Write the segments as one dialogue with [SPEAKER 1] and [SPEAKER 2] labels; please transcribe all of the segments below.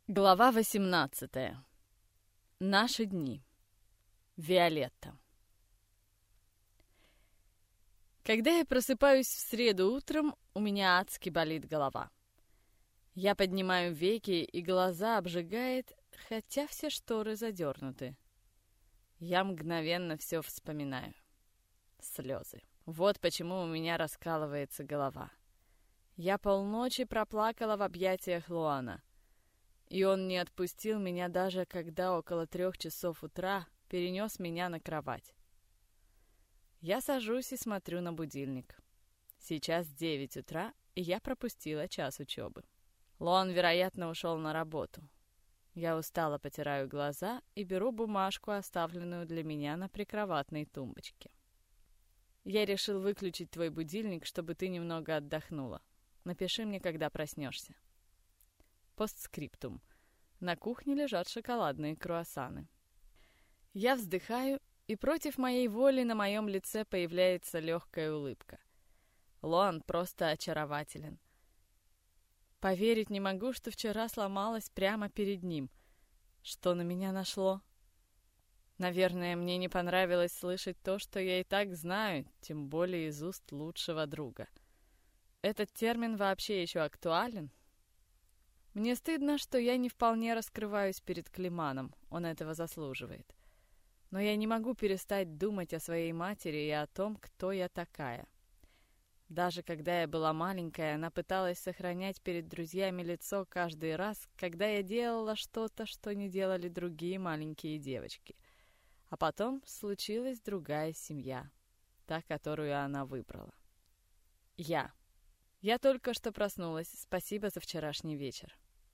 [SPEAKER 1] Глава 18. Наши дни. Виолетта. Когда я просыпаюсь в среду утром, у меня адски болит голова. Я поднимаю веки, и глаза обжигает, хотя все шторы задернуты. Я мгновенно все вспоминаю. Слезы. Вот почему у меня раскалывается голова. Я полночи проплакала в объятиях Луана. И он не отпустил меня даже когда около 3 часов утра перенес меня на кровать. Я сажусь и смотрю на будильник. Сейчас 9 утра, и я пропустила час учебы. Луан, вероятно, ушел на работу. Я устало потираю глаза и беру бумажку, оставленную для меня на прикроватной тумбочке. Я решил выключить твой будильник, чтобы ты немного отдохнула. Напиши мне, когда проснешься. Постскриптум. На кухне лежат шоколадные круассаны. Я вздыхаю, и против моей воли на моем лице появляется легкая улыбка. Луан просто очарователен. Поверить не могу, что вчера сломалась прямо перед ним. Что на меня нашло? Наверное, мне не понравилось слышать то, что я и так знаю, тем более из уст лучшего друга. Этот термин вообще еще актуален? Мне стыдно, что я не вполне раскрываюсь перед Климаном, он этого заслуживает. Но я не могу перестать думать о своей матери и о том, кто я такая. Даже когда я была маленькая, она пыталась сохранять перед друзьями лицо каждый раз, когда я делала что-то, что не делали другие маленькие девочки. А потом случилась другая семья, та, которую она выбрала. Я только что проснулась, спасибо за вчерашний вечер.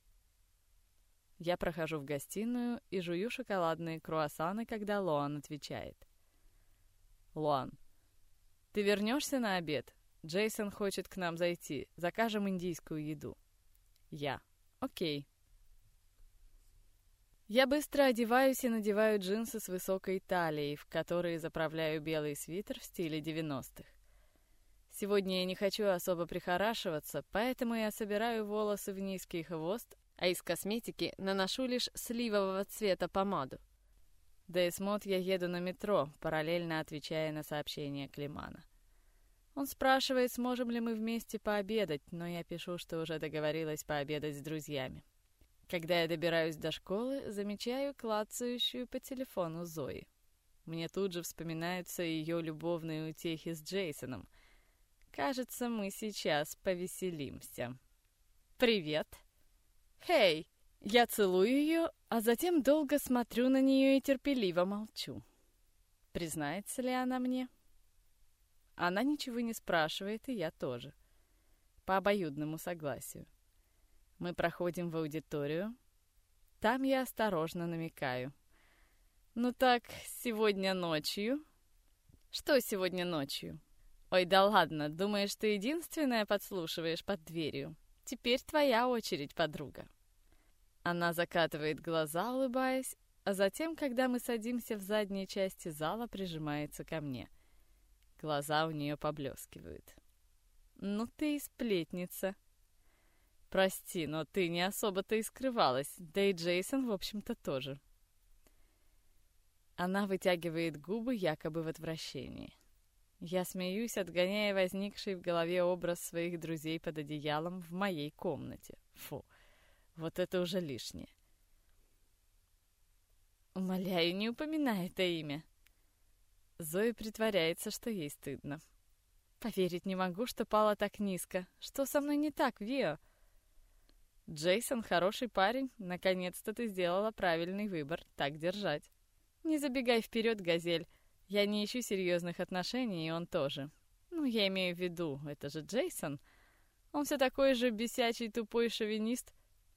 [SPEAKER 1] Я прохожу в гостиную и жую шоколадные круассаны, когда Луан отвечает. Луан, ты вернешься на обед? Джейсон хочет к нам зайти. Закажем индийскую еду. Я. Окей. Я быстро одеваюсь и надеваю джинсы с высокой талией, в которые заправляю белый свитер в стиле 90-х. Сегодня я не хочу особо прихорашиваться, поэтому я собираю волосы в низкий хвост, а из косметики наношу лишь сливового цвета помаду. До Эсмод я еду на метро, параллельно отвечая на сообщение Климана. Он спрашивает, сможем ли мы вместе пообедать, но я пишу, что уже договорилась пообедать с друзьями. Когда я добираюсь до школы, замечаю клацающую по телефону Зои. Мне тут же вспоминаются ее любовные утехи с Джейсоном. Кажется, мы сейчас повеселимся. «Привет!» «Хей!» Я целую ее, а затем долго смотрю на нее и терпеливо молчу. Признается ли она мне? Она ничего не спрашивает, и я тоже. По обоюдному согласию. Мы проходим в аудиторию. Там я осторожно намекаю. «Ну так, сегодня ночью?» «Что сегодня ночью?» «Ой, да ладно, думаешь, ты единственная подслушиваешь под дверью? Теперь твоя очередь, подруга». Она закатывает глаза, улыбаясь, а затем, когда мы садимся в задней части зала, прижимается ко мне. Глаза у нее поблескивают. «Ну ты и сплетница». «Прости, но ты не особо-то и скрывалась, да и Джейсон, в общем-то, тоже». Она вытягивает губы якобы в отвращении. Я смеюсь, отгоняя возникший в голове образ своих друзей под одеялом в моей комнате. Фу, вот это уже лишнее. Умоляю, не упоминай это имя. Зоя притворяется, что ей стыдно. Поверить не могу, что пала так низко. Что со мной не так, Вио? Джейсон хороший парень. Наконец-то ты сделала правильный выбор. Так держать. Не забегай вперед, Газель. Я не ищу серьезных отношений, и он тоже. Ну, я имею в виду, это же Джейсон. Он все такой же бесячий тупой шовинист.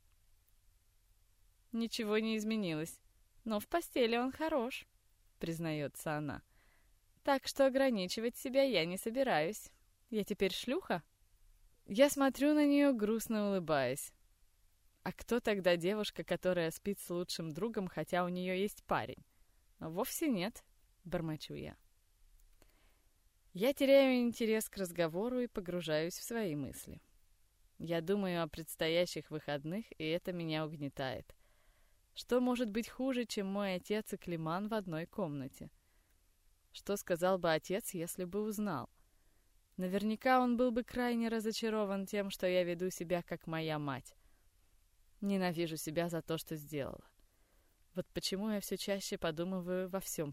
[SPEAKER 1] Ничего не изменилось. Но в постели он хорош, признается она. Так что ограничивать себя я не собираюсь. Я теперь шлюха? Я смотрю на нее, грустно улыбаясь. А кто тогда девушка, которая спит с лучшим другом, хотя у нее есть парень? Вовсе нет, бормочу я. Я теряю интерес к разговору и погружаюсь в свои мысли. Я думаю о предстоящих выходных, и это меня угнетает. Что может быть хуже, чем мой отец и Климан в одной комнате? Что сказал бы отец, если бы узнал? Наверняка он был бы крайне разочарован тем, что я веду себя как моя мать. Ненавижу себя за то, что сделала. Вот почему я все чаще подумываю во всем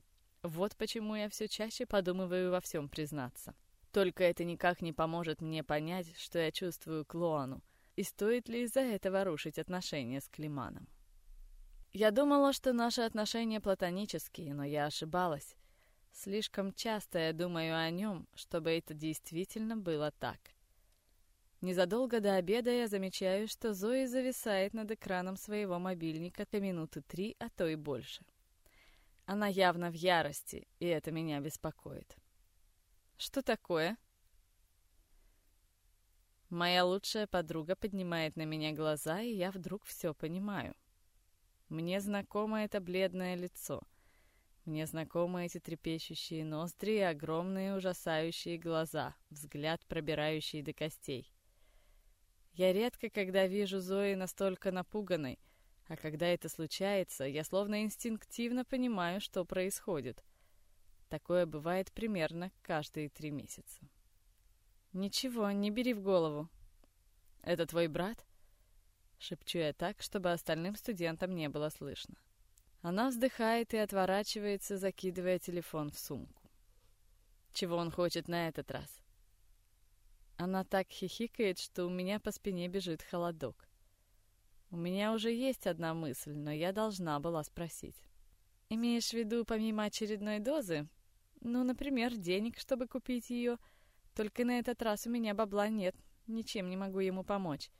[SPEAKER 1] признаться. Только это никак не поможет мне понять, что я чувствую к Лоану, и стоит ли из-за этого рушить отношения с Климаном. Я думала, что наши отношения платонические, но я ошибалась. Слишком часто я думаю о нем, чтобы это действительно было так. Незадолго до обеда я замечаю, что Зои зависает над экраном своего мобильника до минуты 3, а то и больше. Она явно в ярости, и это меня беспокоит. «Что такое?» Моя лучшая подруга поднимает на меня глаза, и я вдруг все понимаю. Мне знакомо это бледное лицо. Мне знакомы эти трепещущие ноздри и огромные ужасающие глаза, взгляд, пробирающий до костей. Я редко когда вижу Зои настолько напуганной, а когда это случается, я словно инстинктивно понимаю, что происходит. Такое бывает примерно каждые 3 месяца. «Ничего, не бери в голову». «Это твой брат?» Шепчу я так, чтобы остальным студентам не было слышно. Она вздыхает и отворачивается, закидывая телефон в сумку. Чего он хочет на этот раз? Она так хихикает, что у меня по спине бежит холодок. У меня уже есть одна мысль, но я должна была спросить. «Имеешь в виду помимо очередной дозы? Ну, например, денег, чтобы купить ее. Только на этот раз у меня бабла нет, ничем не могу ему помочь».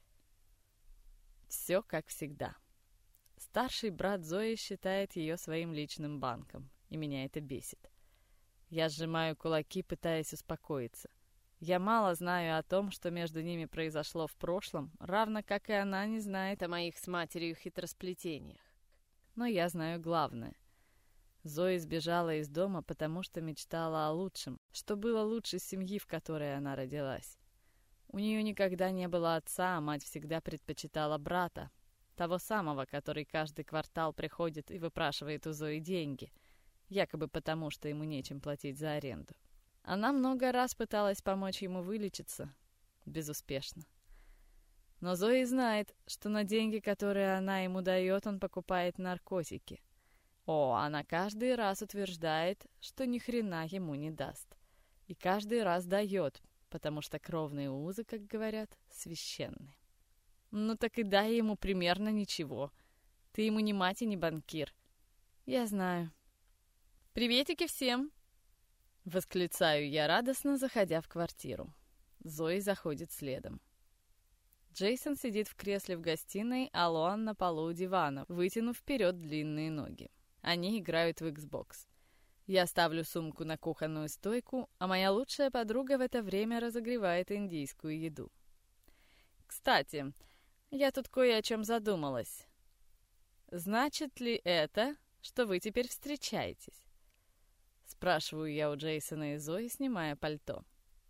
[SPEAKER 1] Все как всегда. Старший брат Зои считает ее своим личным банком, и меня это бесит. Я сжимаю кулаки, пытаясь успокоиться. Я мало знаю о том, что между ними произошло в прошлом, равно как и она не знает о моих с матерью хитросплетениях. Но я знаю главное. Зои сбежала из дома, потому что мечтала о лучшем, что было лучше семьи, в которой она родилась. У нее никогда не было отца, а мать всегда предпочитала брата, того самого, который каждый квартал приходит и выпрашивает у Зои деньги, якобы потому, что ему нечем платить за аренду. Она много раз пыталась помочь ему вылечиться, безуспешно. Но Зои знает, что на деньги, которые она ему дает, он покупает наркотики. Она каждый раз утверждает, что ни хрена ему не даст. И каждый раз дает, потому что кровные узы, как говорят, священны. Ну так и дай ему примерно ничего. Ты ему не мать и не банкир. Я знаю. «Приветики всем!» Восклицаю я радостно, заходя в квартиру. Зои заходит следом. Джейсон сидит в кресле в гостиной, а Лоан на полу у дивана, вытянув вперед длинные ноги. Они играют в Xbox. Я ставлю сумку на кухонную стойку, а моя лучшая подруга в это время разогревает индийскую еду. Кстати, я тут кое о чем задумалась. Значит ли это, что вы теперь встречаетесь? Спрашиваю я у Джейсона и Зои, снимая пальто.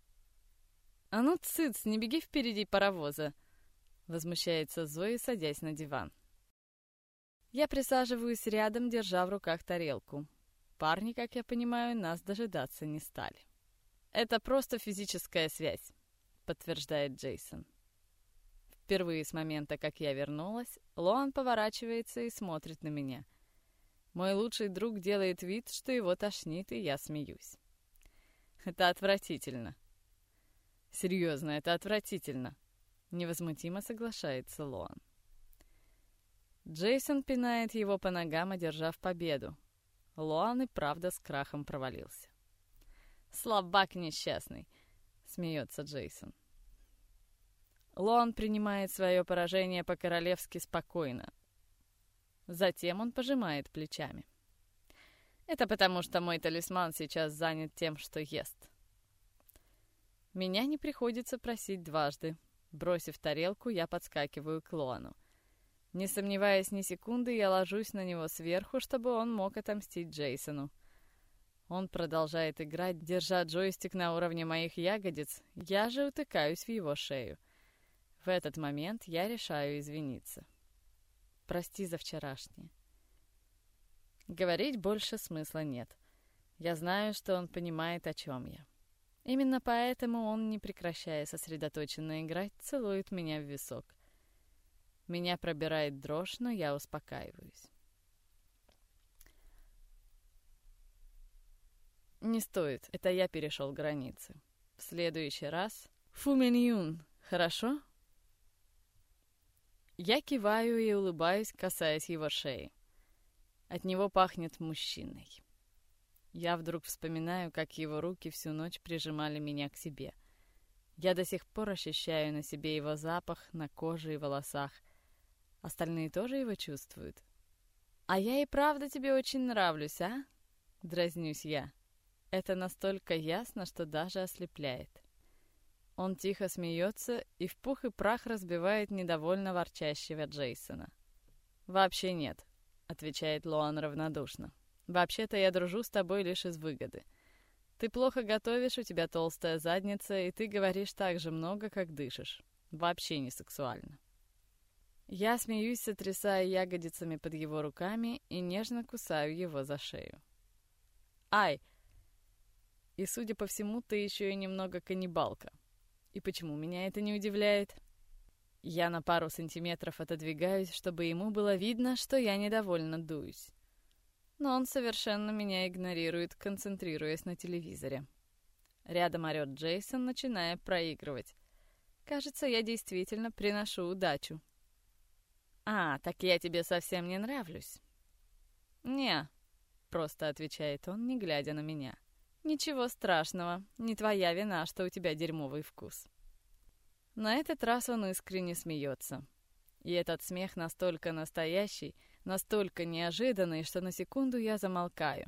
[SPEAKER 1] «А ну, цыц, не беги впереди паровоза!» Возмущается Зои, садясь на диван. Я присаживаюсь рядом, держа в руках тарелку. Парни, как я понимаю, нас дожидаться не стали. «Это просто физическая связь», — подтверждает Джейсон. Впервые с момента, как я вернулась, Лоан поворачивается и смотрит на меня. Мой лучший друг делает вид, что его тошнит, и я смеюсь. «Это отвратительно». «Серьезно, это отвратительно», — невозмутимо соглашается Лоан. Джейсон пинает его по ногам, одержав победу. Лоан и правда с крахом провалился. «Слабак несчастный», — смеется Джейсон. Лоан принимает свое поражение по-королевски спокойно. Затем он пожимает плечами. «Это потому, что мой талисман сейчас занят тем, что ест». Меня не приходится просить дважды. Бросив тарелку, я подскакиваю к Лоану. Не сомневаясь ни секунды, я ложусь на него сверху, чтобы он мог отомстить Джейсону. Он продолжает играть, держа джойстик на уровне моих ягодиц, я же утыкаюсь в его шею. В этот момент я решаю извиниться. Прости за вчерашнее. Говорить больше смысла нет. Я знаю, что он понимает, о чем я. Именно поэтому он, не прекращая сосредоточенно играть, целует меня в висок. Меня пробирает дрожь, но я успокаиваюсь. Не стоит, это я перешел границы. В следующий раз... Фу Миньюн, хорошо? Я киваю и улыбаюсь, касаясь его шеи. От него пахнет мужчиной. Я вдруг вспоминаю, как его руки всю ночь прижимали меня к себе. Я до сих пор ощущаю на себе его запах, на коже и волосах. Остальные тоже его чувствуют. «А я и правда тебе очень нравлюсь, а?» — дразнюсь я. Это настолько ясно, что даже ослепляет. Он тихо смеется и в пух и прах разбивает недовольно ворчащего Джейсона. «Вообще нет», — отвечает Лоан равнодушно. «Вообще-то я дружу с тобой лишь из выгоды. Ты плохо готовишь, у тебя толстая задница, и ты говоришь так же много, как дышишь. Вообще не сексуально». Я смеюсь, сотрясая ягодицами под его руками и нежно кусаю его за шею. «Ай! И, судя по всему, ты еще и немного каннибалка. И почему меня это не удивляет?» Я на пару сантиметров отодвигаюсь, чтобы ему было видно, что я недовольно дуюсь. Но он совершенно меня игнорирует, концентрируясь на телевизоре. Рядом орет Джейсон, начиная проигрывать. Кажется, я действительно приношу удачу. «А, так я тебе совсем не нравлюсь?» «Не», — просто отвечает он, не глядя на меня. «Ничего страшного, не твоя вина, что у тебя дерьмовый вкус». На этот раз он искренне смеется. И этот смех настолько настоящий, настолько неожиданный, что на секунду я замолкаю.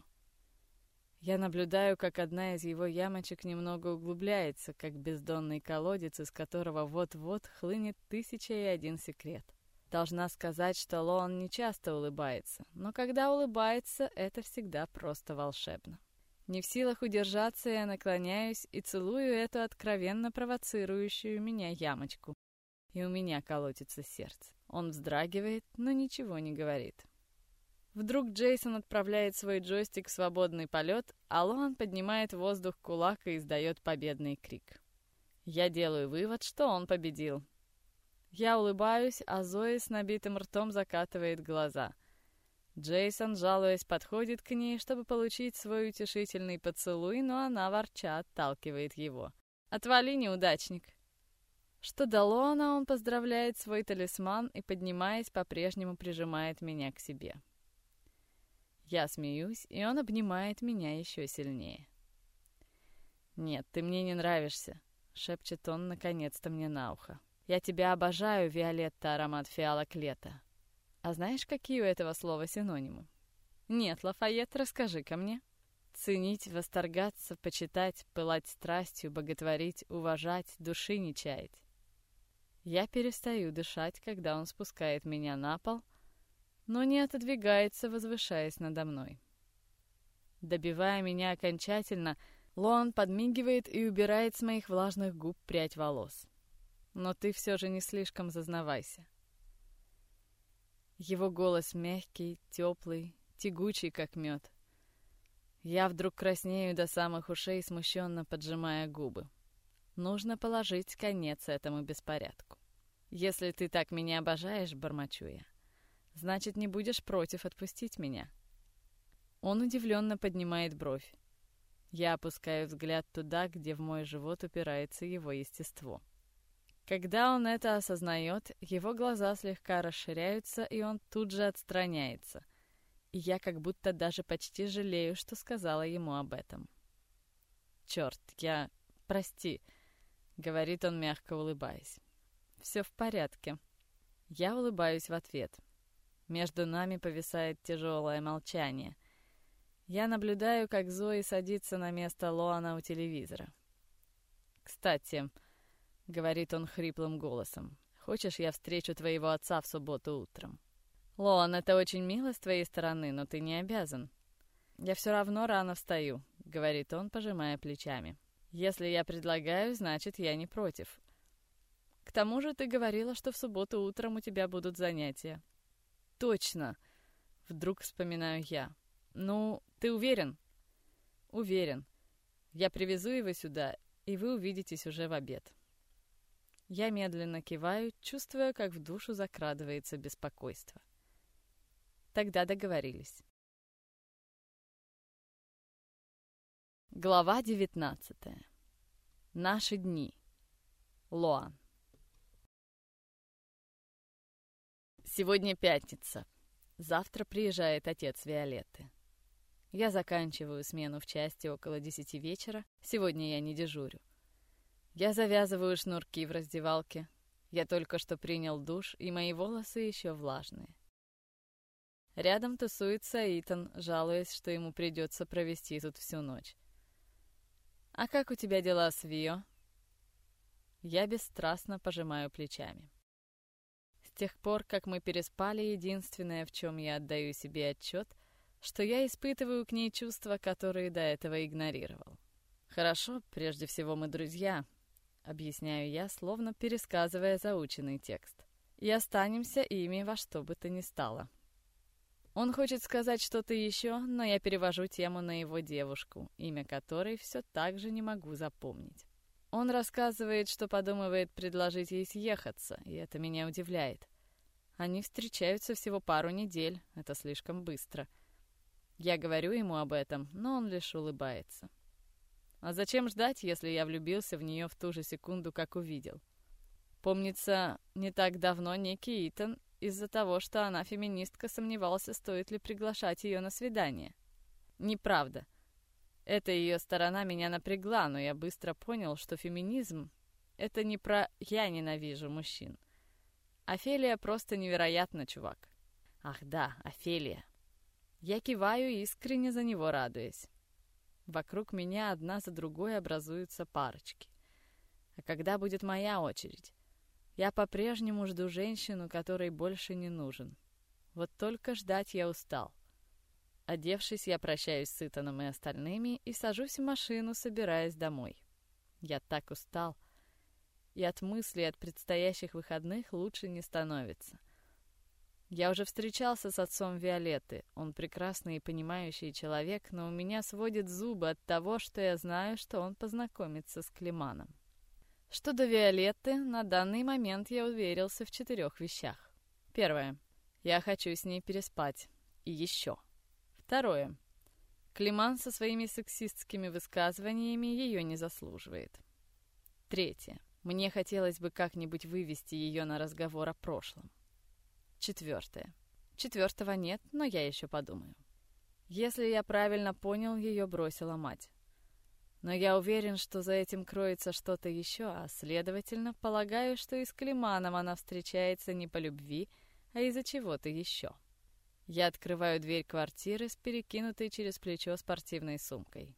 [SPEAKER 1] Я наблюдаю, как одна из его ямочек немного углубляется, как бездонный колодец, из которого вот-вот хлынет 1001 секрет. Должна сказать, что Лоан не часто улыбается, но когда улыбается, это всегда просто волшебно. Не в силах удержаться, я наклоняюсь и целую эту откровенно провоцирующую меня ямочку. И у меня колотится сердце. Он вздрагивает, но ничего не говорит. Вдруг Джейсон отправляет свой джойстик в свободный полет, а Лоан поднимает в воздух кулак и издает победный крик. Я делаю вывод, что он победил. Я улыбаюсь, а Зои с набитым ртом закатывает глаза. Джейсон, жалуясь, подходит к ней, чтобы получить свой утешительный поцелуй, но она, ворча, отталкивает его. «Отвали, неудачник!» Что до Лоана, он поздравляет свой талисман и, поднимаясь, по-прежнему прижимает меня к себе. Я смеюсь, и он обнимает меня еще сильнее. «Нет, ты мне не нравишься», — шепчет он наконец-то мне на ухо. «Я тебя обожаю, Виолетта, аромат фиалок лета». А знаешь, какие у этого слова синонимы? Нет, Лафайет, расскажи-ка мне. Ценить, восторгаться, почитать, пылать страстью, боготворить, уважать, души не чаять. Я перестаю дышать, когда он спускает меня на пол, но не отодвигается, возвышаясь надо мной. Добивая меня окончательно, Лоан подмигивает и убирает с моих влажных губ прядь волос. Но ты все же не слишком зазнавайся. Его голос мягкий, теплый, тягучий, как мед. Я вдруг краснею до самых ушей, смущенно поджимая губы. Нужно положить конец этому беспорядку. Если ты так меня обожаешь, бормочу я, значит, не будешь против отпустить меня. Он удивленно поднимает бровь. Я опускаю взгляд туда, где в мой живот упирается его естество. Когда он это осознает, его глаза слегка расширяются, и он тут же отстраняется. И я как будто даже почти жалею, что сказала ему об этом. «Черт, Прости», — говорит он, мягко улыбаясь. «Все в порядке». Я улыбаюсь в ответ. Между нами повисает тяжелое молчание. Я наблюдаю, как Зои садится на место Лоана у телевизора. «Кстати», — говорит он хриплым голосом, «хочешь, я встречу твоего отца в субботу утром?» «Лоан, это очень мило с твоей стороны, но ты не обязан». «Я все равно рано встаю», — говорит он, пожимая плечами. «Если я предлагаю, значит, я не против». К тому же ты говорила, что в субботу утром у тебя будут занятия». «Точно!» — вдруг вспоминаю я. «Ну, ты уверен?» «Уверен. Я привезу его сюда, и вы увидитесь уже в обед». Я медленно киваю, чувствуя, как в душу закрадывается беспокойство. Тогда договорились. Глава 19. Наши дни. Лоан. Сегодня пятница. Завтра приезжает отец Виолетты. Я заканчиваю смену в части около 10 вечера. Сегодня я не дежурю. Я завязываю шнурки в раздевалке. Я только что принял душ, и мои волосы еще влажные. Рядом тусуется Итан, жалуясь, что ему придется провести тут всю ночь. «А как у тебя дела с Вио?» Я бесстрастно пожимаю плечами. С тех пор, как мы переспали, единственное, в чем я отдаю себе отчет, что я испытываю к ней чувства, которые до этого игнорировал. «Хорошо, прежде всего мы друзья», — объясняю я, словно пересказывая заученный текст. «И останемся ими во что бы то ни стало». Он хочет сказать что-то еще, но я перевожу тему на его девушку, имя которой все так же не могу запомнить. Он рассказывает, что подумывает предложить ей съехаться, и это меня удивляет. Они встречаются всего пару недель, это слишком быстро. Я говорю ему об этом, но он лишь улыбается. А зачем ждать, если я влюбился в нее в ту же секунду, как увидел? Помнится, не так давно некий Итан из-за того, что она феминистка, сомневался, стоит ли приглашать ее на свидание. Неправда. Эта ее сторона меня напрягла, но я быстро понял, что феминизм — это не про «я ненавижу мужчин». Офелия просто невероятна, чувак. Ах да, Офелия. Я киваю, искренне за него радуясь. Вокруг меня одна за другой образуются парочки. А когда будет моя очередь? Я по-прежнему жду женщину, которой больше не нужен. Вот только ждать я устал. Одевшись, я прощаюсь с Итаном и остальными и сажусь в машину, собираясь домой. Я так устал. И от мыслей от предстоящих выходных лучше не становится. Я уже встречался с отцом Виолетты. Он прекрасный и понимающий человек, но у меня сводит зубы от того, что я знаю, что он познакомится с Климаном. Что до Виолетты, на данный момент я уверился в 4 вещах. Первое. Я хочу с ней переспать. И еще. Второе. Климан со своими сексистскими высказываниями ее не заслуживает. Третье. Мне хотелось бы как-нибудь вывести ее на разговор о прошлом. Четвертое. Четвертого нет, но я еще подумаю. Если я правильно понял, ее бросила мать. Но я уверен, что за этим кроется что-то еще, а следовательно, полагаю, что и с Климаном она встречается не по любви, а из-за чего-то еще. Я открываю дверь квартиры с перекинутой через плечо спортивной сумкой.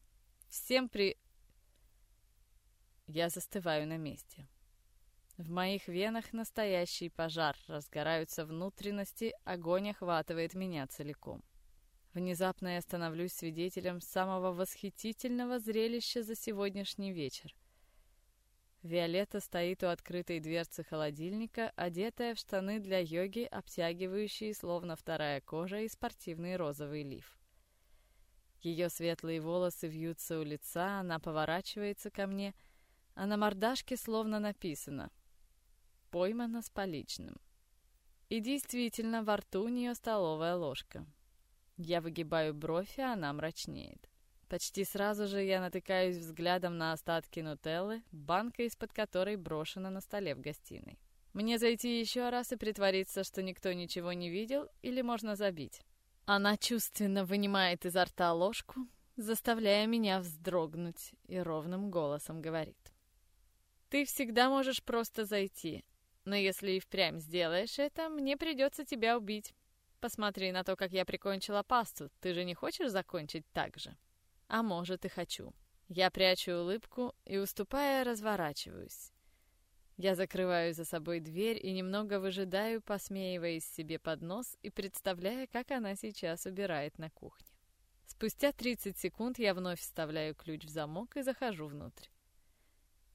[SPEAKER 1] Я застываю на месте. В моих венах настоящий пожар, разгораются внутренности, огонь охватывает меня целиком. Внезапно я становлюсь свидетелем самого восхитительного зрелища за сегодняшний вечер. Виолетта стоит у открытой дверцы холодильника, одетая в штаны для йоги, обтягивающие словно вторая кожа, и спортивный розовый лиф. Ее светлые волосы вьются у лица, она поворачивается ко мне, а на мордашке словно написано «Поймана с поличным». И действительно, во рту у нее столовая ложка. Я выгибаю бровь, а она мрачнеет. Почти сразу же я натыкаюсь взглядом на остатки нутеллы, банка из-под которой брошена на столе в гостиной. Мне зайти еще раз и притвориться, что никто ничего не видел, или можно забить? Она чувственно вынимает изо рта ложку, заставляя меня вздрогнуть, и ровным голосом говорит. «Ты всегда можешь просто зайти, но если и впрямь сделаешь это, мне придется тебя убить. Посмотри на то, как я прикончила пасту, ты же не хочешь закончить так же?» А может, и хочу. Я прячу улыбку и, уступая, разворачиваюсь. Я закрываю за собой дверь и немного выжидаю, посмеиваясь себе под нос и представляя, как она сейчас убирает на кухне. Спустя 30 секунд я вновь вставляю ключ в замок и захожу внутрь.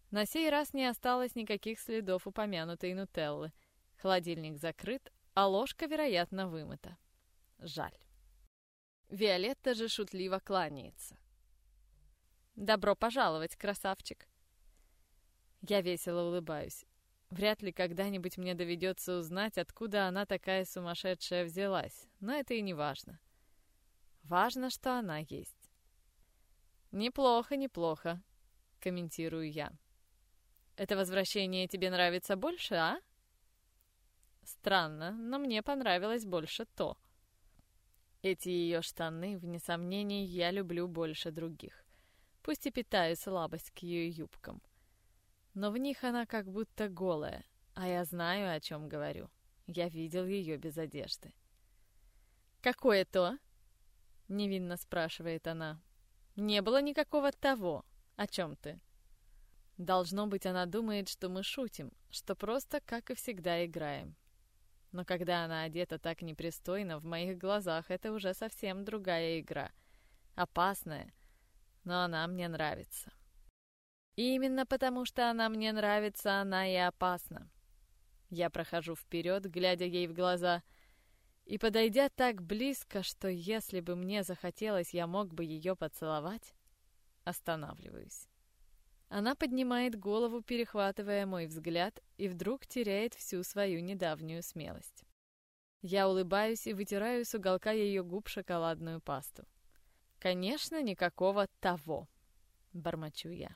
[SPEAKER 1] На сей раз не осталось никаких следов упомянутой нутеллы. Холодильник закрыт, а ложка, вероятно, вымыта. Жаль. Виолетта же шутливо кланяется. «Добро пожаловать, красавчик!» Я весело улыбаюсь. Вряд ли когда-нибудь мне доведется узнать, откуда она такая сумасшедшая взялась, но это и не важно. Важно, что она есть. «Неплохо, неплохо», — комментирую я. «Это возвращение тебе нравится больше, а?» Странно, но мне понравилось больше то. Эти ее штаны, вне сомнений, я люблю больше других. Пусть и питаю слабость к ее юбкам. Но в них она как будто голая, а я знаю, о чем говорю. Я видел ее без одежды. «Какое то?» — невинно спрашивает она. «Не было никакого того. О чем ты?» Должно быть, она думает, что мы шутим, что просто, как и всегда, играем. Но когда она одета так непристойно, в моих глазах это уже совсем другая игра. Опасная, но она мне нравится. И именно потому, что она мне нравится, она и опасна. Я прохожу вперед, глядя ей в глаза, и, подойдя так близко, что если бы мне захотелось, я мог бы ее поцеловать, останавливаюсь. Она поднимает голову, перехватывая мой взгляд, и вдруг теряет всю свою недавнюю смелость. Я улыбаюсь и вытираю с уголка ее губ шоколадную пасту. «Конечно, никакого того», — бормочу я.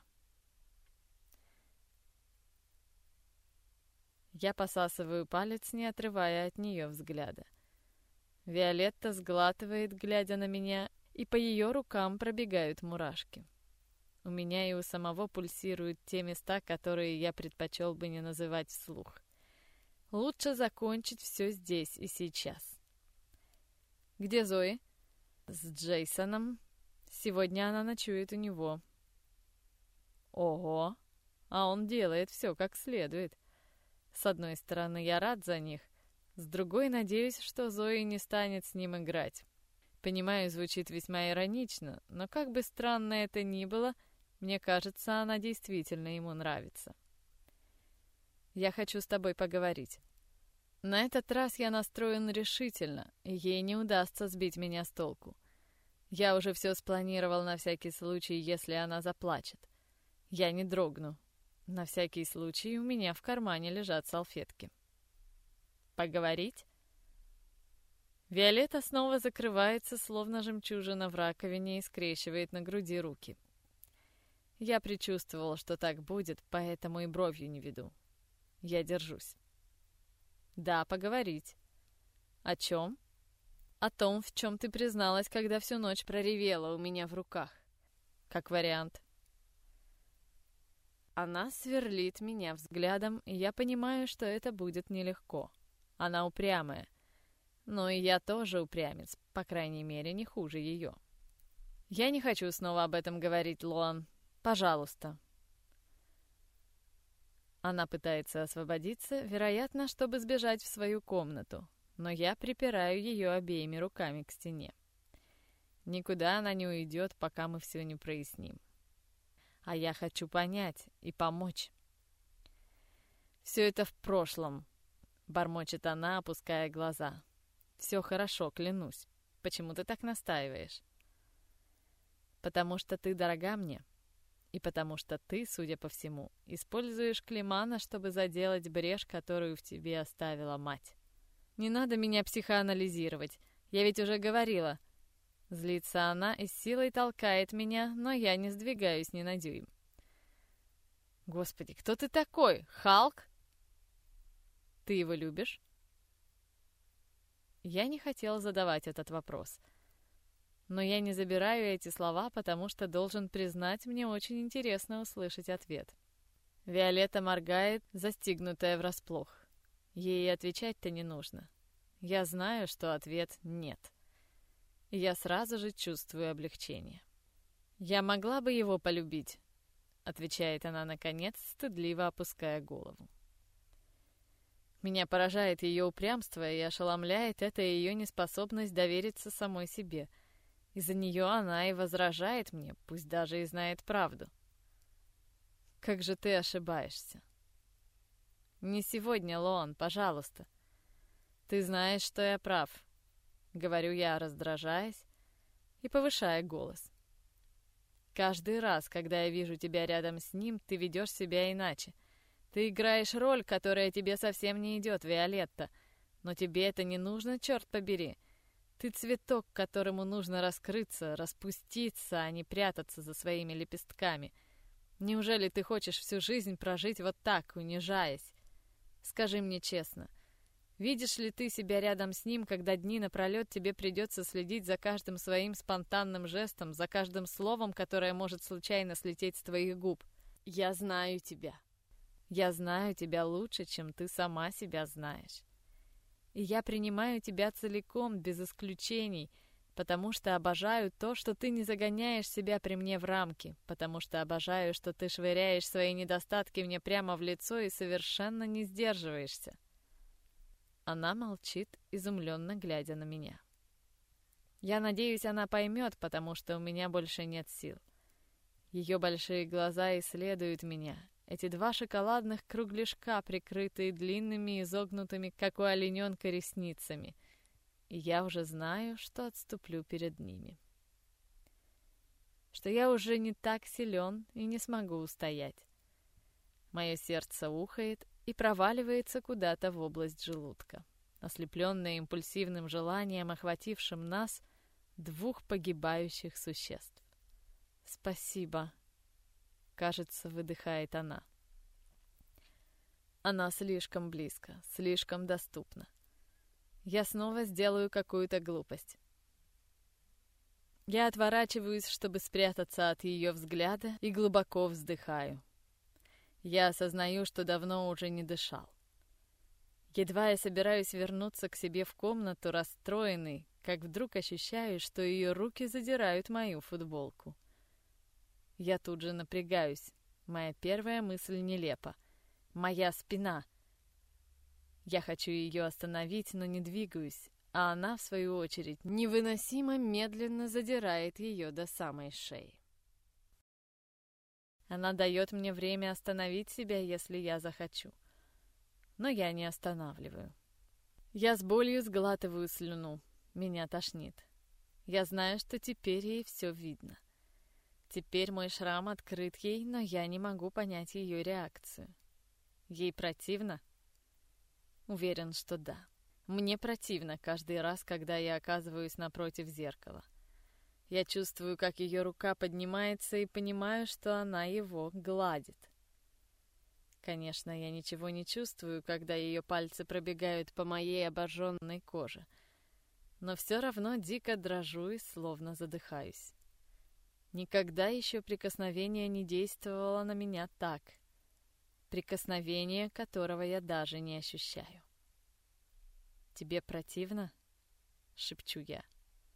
[SPEAKER 1] Я посасываю палец, не отрывая от нее взгляда. Виолетта сглатывает, глядя на меня, и по ее рукам пробегают мурашки. У меня и у самого пульсируют те места, которые я предпочел бы не называть вслух. Лучше закончить все здесь и сейчас. «Где Зои?» «С Джейсоном. Сегодня она ночует у него». «Ого! А он делает все как следует. С одной стороны, я рад за них, с другой, надеюсь, что Зои не станет с ним играть. Понимаю, звучит весьма иронично, но как бы странно это ни было, мне кажется, она действительно ему нравится. «Я хочу с тобой поговорить». На этот раз я настроен решительно, и ей не удастся сбить меня с толку. Я уже все спланировал на всякий случай, если она заплачет. Я не дрогну. На всякий случай у меня в кармане лежат салфетки. «Поговорить?» Виолетта снова закрывается, словно жемчужина в раковине, и скрещивает на груди руки. Я предчувствовал, что так будет, поэтому и бровью не веду. Я держусь. «Да, поговорить». «О чем?» «О том, в чем ты призналась, когда всю ночь проревела у меня в руках. Как вариант». Она сверлит меня взглядом, и я понимаю, что это будет нелегко. Она упрямая. Но и я тоже упрямец, по крайней мере, не хуже ее. «Я не хочу снова об этом говорить, Лоан. Пожалуйста». Она пытается освободиться, вероятно, чтобы сбежать в свою комнату, но я припираю ее обеими руками к стене. Никуда она не уйдет, пока мы все не проясним. А я хочу понять и помочь. «Все это в прошлом», — бормочет она, опуская глаза. «Все хорошо, клянусь. Почему ты так настаиваешь?» «Потому что ты дорога мне. И потому что ты, судя по всему, используешь Климана, чтобы заделать брешь, которую в тебе оставила мать. Не надо меня психоанализировать. Я ведь уже говорила». Злится она и с силой толкает меня, но я не сдвигаюсь ни на дюйм. «Господи, кто ты такой? Халк?» «Ты его любишь?» Я не хотел задавать этот вопрос. Но я не забираю эти слова, потому что должен признать, мне очень интересно услышать ответ. Виолетта моргает, застигнутая врасплох. Ей отвечать-то не нужно. Я знаю, что ответ «нет». И я сразу же чувствую облегчение. «Я могла бы его полюбить», — отвечает она наконец, стыдливо опуская голову. Меня поражает ее упрямство и ошеломляет эта ее неспособность довериться самой себе. Из-за нее она и возражает мне, пусть даже и знает правду. Как же ты ошибаешься. Не сегодня, Лоан, пожалуйста. Ты знаешь, что я прав. Говорю я, раздражаясь и повышая голос. Каждый раз, когда я вижу тебя рядом с ним, ты ведешь себя иначе. Ты играешь роль, которая тебе совсем не идет, Виолетта. Но тебе это не нужно, черт побери. Ты цветок, которому нужно раскрыться, распуститься, а не прятаться за своими лепестками. Неужели ты хочешь всю жизнь прожить вот так, унижаясь? Скажи мне честно, видишь ли ты себя рядом с ним, когда дни напролет тебе придется следить за каждым своим спонтанным жестом, за каждым словом, которое может случайно слететь с твоих губ? Я знаю тебя. Я знаю тебя лучше, чем ты сама себя знаешь. И я принимаю тебя целиком, без исключений, потому что обожаю то, что ты не загоняешь себя при мне в рамки, потому что обожаю, что ты швыряешь свои недостатки мне прямо в лицо и совершенно не сдерживаешься. Она молчит, изумленно глядя на меня. Я надеюсь, она поймет, потому что у меня больше нет сил. Ее большие глаза исследуют меня. Эти два шоколадных кругляшка, прикрытые длинными изогнутыми, как у олененка, ресницами. И я уже знаю, что отступлю перед ними. Что я уже не так силен и не смогу устоять. Мое сердце ухает и проваливается куда-то в область желудка, ослепленное импульсивным желанием, охватившим нас, двух погибающих существ. «Спасибо», — кажется, выдыхает она. Она слишком близко, слишком доступна. Я снова сделаю какую-то глупость. Я отворачиваюсь, чтобы спрятаться от ее взгляда, и глубоко вздыхаю. Я осознаю, что давно уже не дышал. Едва я собираюсь вернуться к себе в комнату, расстроенный, как вдруг ощущаю, что ее руки задирают мою футболку. Я тут же напрягаюсь. Моя первая мысль нелепа. Моя спина. Я хочу ее остановить, но не двигаюсь, а она, в свою очередь, невыносимо медленно задирает ее до самой шеи. Она дает мне время остановить себя, если я захочу. Но я не останавливаю. Я с болью сглатываю слюну. Меня тошнит. Я знаю, что теперь ей все видно. Теперь мой шрам открыт ей, но я не могу понять ее реакцию. Ей противно? Уверен, что да. Мне противно каждый раз, когда я оказываюсь напротив зеркала. Я чувствую, как ее рука поднимается, и понимаю, что она его гладит. Конечно, я ничего не чувствую, когда ее пальцы пробегают по моей обожженной коже. Но все равно дико дрожу и словно задыхаюсь. Никогда еще прикосновение не действовало на меня так. Прикосновение, которого я даже не ощущаю. «Тебе противно?» — шепчу я.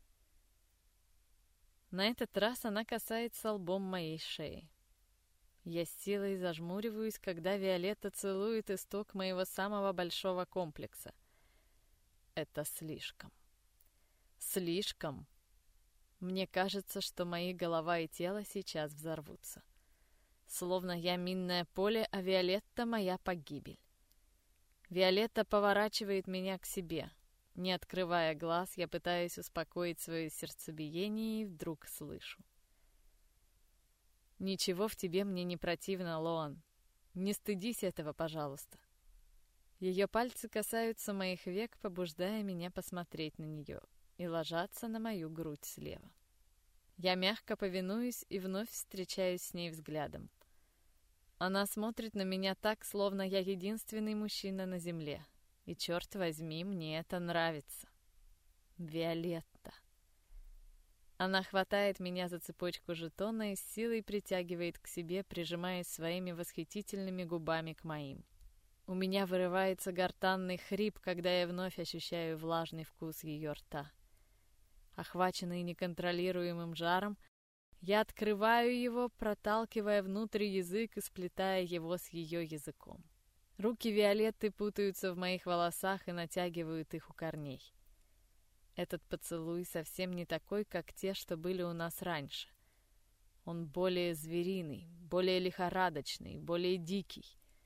[SPEAKER 1] На этот раз она касается лбом моей шеи. Я с силой зажмуриваюсь, когда Виолетта целует исток моего самого большого комплекса. Это слишком. Слишком. Мне кажется, что мои голова и тело сейчас взорвутся. Словно я минное поле, а Виолетта — моя погибель. Виолетта поворачивает меня к себе. Не открывая глаз, я пытаюсь успокоить свое сердцебиение и вдруг слышу. «Ничего в тебе мне не противно, Лоан. Не стыдись этого, пожалуйста». Ее пальцы касаются моих век, побуждая меня посмотреть на нее, и ложатся на мою грудь слева. Я мягко повинуюсь и вновь встречаюсь с ней взглядом. Она смотрит на меня так, словно я единственный мужчина на земле. И, черт возьми, мне это нравится. Виолетта. Она хватает меня за цепочку жетона и с силой притягивает к себе, прижимаясь своими восхитительными губами к моим. У меня вырывается гортанный хрип, когда я вновь ощущаю влажный вкус ее рта. Охваченный неконтролируемым жаром, я открываю его, проталкивая внутрь язык и сплетая его с ее языком. Руки Виолетты путаются в моих волосах и натягивают их у корней. Этот поцелуй совсем не такой, как те, что были у нас раньше. Он более звериный, более лихорадочный, более дикий.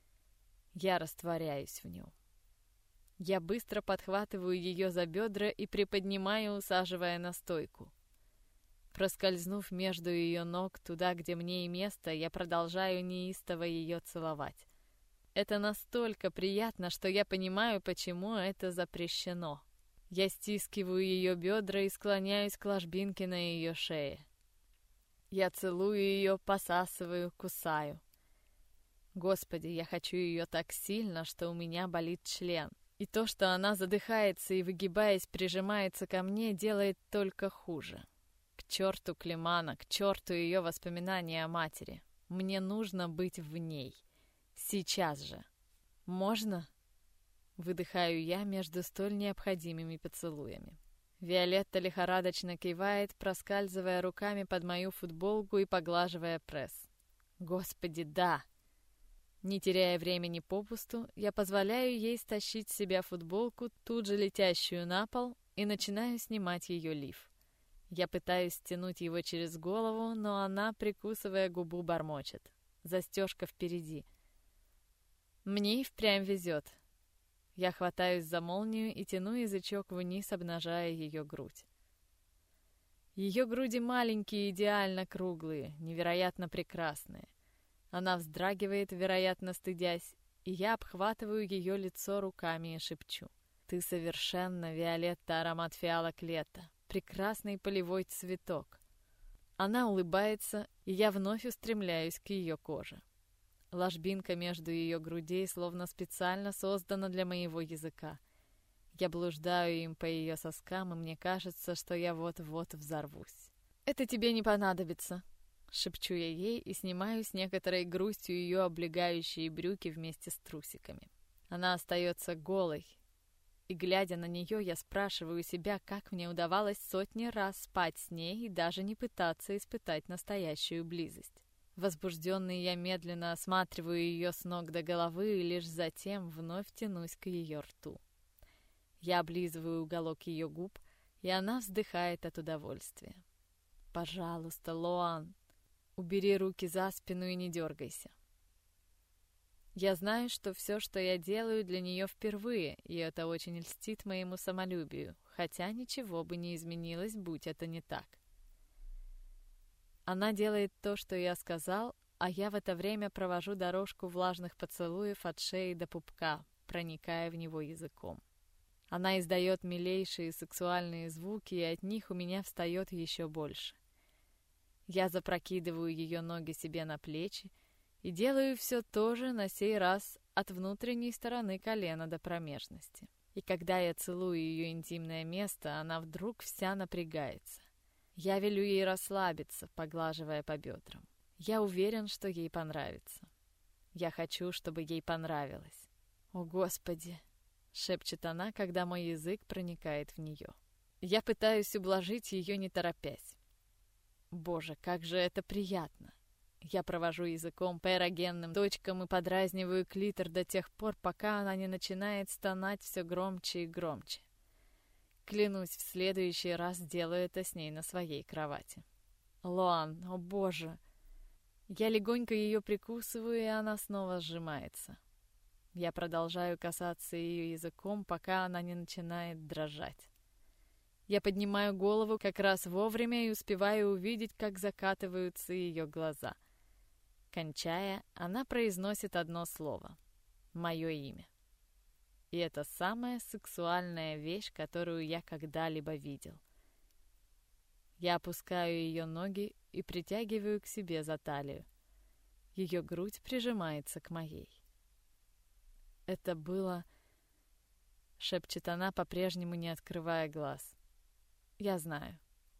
[SPEAKER 1] Я растворяюсь в нем. Я быстро подхватываю ее за бедра и приподнимаю, усаживая на стойку. Проскользнув между ее ног туда, где мне и место, я продолжаю неистово ее целовать. Это настолько приятно, что я понимаю, почему это запрещено. Я стискиваю ее бедра и склоняюсь к ложбинке на ее шее. Я целую ее, посасываю, кусаю. Господи, я хочу ее так сильно, что у меня болит член. И то, что она задыхается и, выгибаясь, прижимается ко мне, делает только хуже. К черту Климана, к черту ее воспоминания о матери. Мне нужно быть в ней. Сейчас же. Можно? Выдыхаю я между столь необходимыми поцелуями. Виолетта лихорадочно кивает, проскальзывая руками под мою футболку и поглаживая пресс. Господи, да! Не теряя времени попусту, я позволяю ей стащить с себя футболку, тут же летящую на пол, и начинаю снимать ее лиф. Я пытаюсь стянуть его через голову, но она, прикусывая губу, бормочет. Застежка впереди. Мне и впрямь везет. Я хватаюсь за молнию и тяну язычок вниз, обнажая ее грудь. Ее груди маленькие, идеально круглые, невероятно прекрасные. Она вздрагивает, вероятно, стыдясь, и я обхватываю ее лицо руками и шепчу. «Ты совершенно, Виолетта, аромат фиалок лета, прекрасный полевой цветок». Она улыбается, и я вновь устремляюсь к ее коже. Ложбинка между ее грудей словно специально создана для моего языка. Я блуждаю им по ее соскам, и мне кажется, что я вот-вот взорвусь. «Это тебе не понадобится», — шепчу я ей и снимаю с некоторой грустью ее облегающие брюки вместе с трусиками. Она остается голой, и, глядя на нее, я спрашиваю себя, как мне удавалось сотни раз спать с ней и даже не пытаться испытать настоящую близость. Возбужденный, я медленно осматриваю ее с ног до головы и лишь затем вновь тянусь к ее рту. Я облизываю уголок ее губ, и она вздыхает от удовольствия. «Пожалуйста, Лоан, убери руки за спину и не дергайся». Я знаю, что все, что я делаю, для нее впервые, и это очень льстит моему самолюбию, хотя ничего бы не изменилось, будь это не так. Она делает то, что я сказал, а я в это время провожу дорожку влажных поцелуев от шеи до пупка, проникая в него языком. Она издает милейшие сексуальные звуки, и от них у меня встает еще больше. Я запрокидываю ее ноги себе на плечи и делаю все то же, на сей раз от внутренней стороны колена до промежности. И когда я целую ее интимное место, она вдруг вся напрягается. Я велю ей расслабиться, поглаживая по бедрам. Я уверен, что ей понравится. Я хочу, чтобы ей понравилось. «О, Господи!» — шепчет она, когда мой язык проникает в нее. Я пытаюсь ублажить ее, не торопясь. Боже, как же это приятно! Я провожу языком по эрогенным точкам и подразниваю клитор до тех пор, пока она не начинает стонать все громче и громче. Клянусь, в следующий раз сделаю это с ней на своей кровати. Лоан, о боже! Я легонько ее прикусываю, и она снова сжимается. Я продолжаю касаться ее языком, пока она не начинает дрожать. Я поднимаю голову как раз вовремя и успеваю увидеть, как закатываются ее глаза. Кончая, она произносит одно слово — мое имя. И это самая сексуальная вещь, которую я когда-либо видел. Я опускаю ее ноги и притягиваю к себе за талию. Ее грудь прижимается к моей. «Это было...» — шепчет она, по-прежнему не открывая глаз. «Я знаю».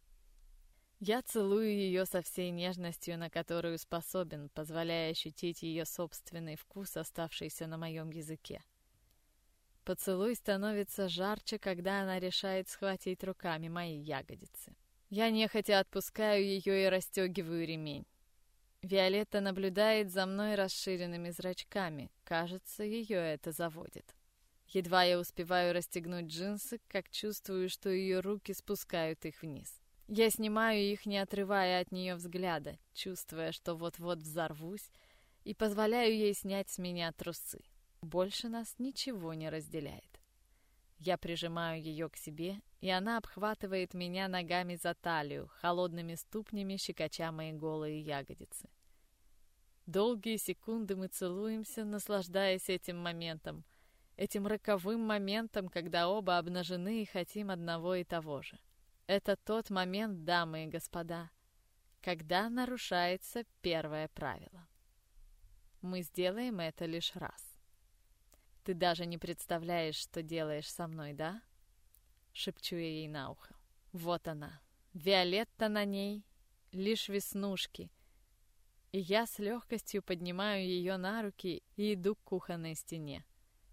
[SPEAKER 1] Я целую ее со всей нежностью, на которую способен, позволяя ощутить ее собственный вкус, оставшийся на моем языке. Поцелуй становится жарче, когда она решает схватить руками мои ягодицы. Я нехотя отпускаю ее и расстегиваю ремень. Виолетта наблюдает за мной расширенными зрачками. Кажется, ее это заводит. Едва я успеваю расстегнуть джинсы, как чувствую, что ее руки спускают их вниз. Я снимаю их, не отрывая от нее взгляда, чувствуя, что вот-вот взорвусь, и позволяю ей снять с меня трусы. Больше нас ничего не разделяет. Я прижимаю ее к себе, и она обхватывает меня ногами за талию, холодными ступнями щекоча мои голые ягодицы. Долгие секунды мы целуемся, наслаждаясь этим моментом, этим роковым моментом, когда оба обнажены и хотим одного и того же. Это тот момент, дамы и господа, когда нарушается первое правило. Мы сделаем это лишь раз. «Ты даже не представляешь, что делаешь со мной, да?» Шепчу я ей на ухо. Вот она, Виолетта на ней, лишь веснушки. И я с легкостью поднимаю ее на руки и иду к кухонной стене.